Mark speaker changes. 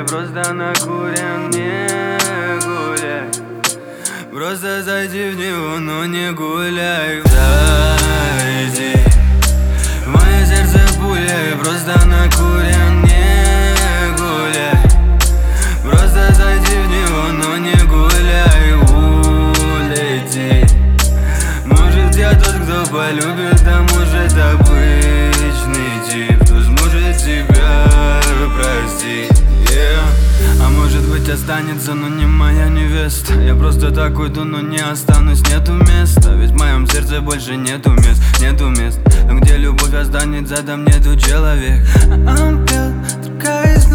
Speaker 1: просто накурен, не гуляй. Просто зайди в него, но не гуляй. Зайди в мое сердце пуляй, просто накурен, не гуляй. Просто зайди в него, но не гуляй. Улети. Может я тот, кто полюбит, а может обычный тип, кто сможет тебя простить, А может быть останется, но не моя невеста. Я просто так уйду, но не останусь, нету места. Ведь в моем сердце больше нету мест, нету мест. Там, где любовь останется, там нету человека. Он пел, другая из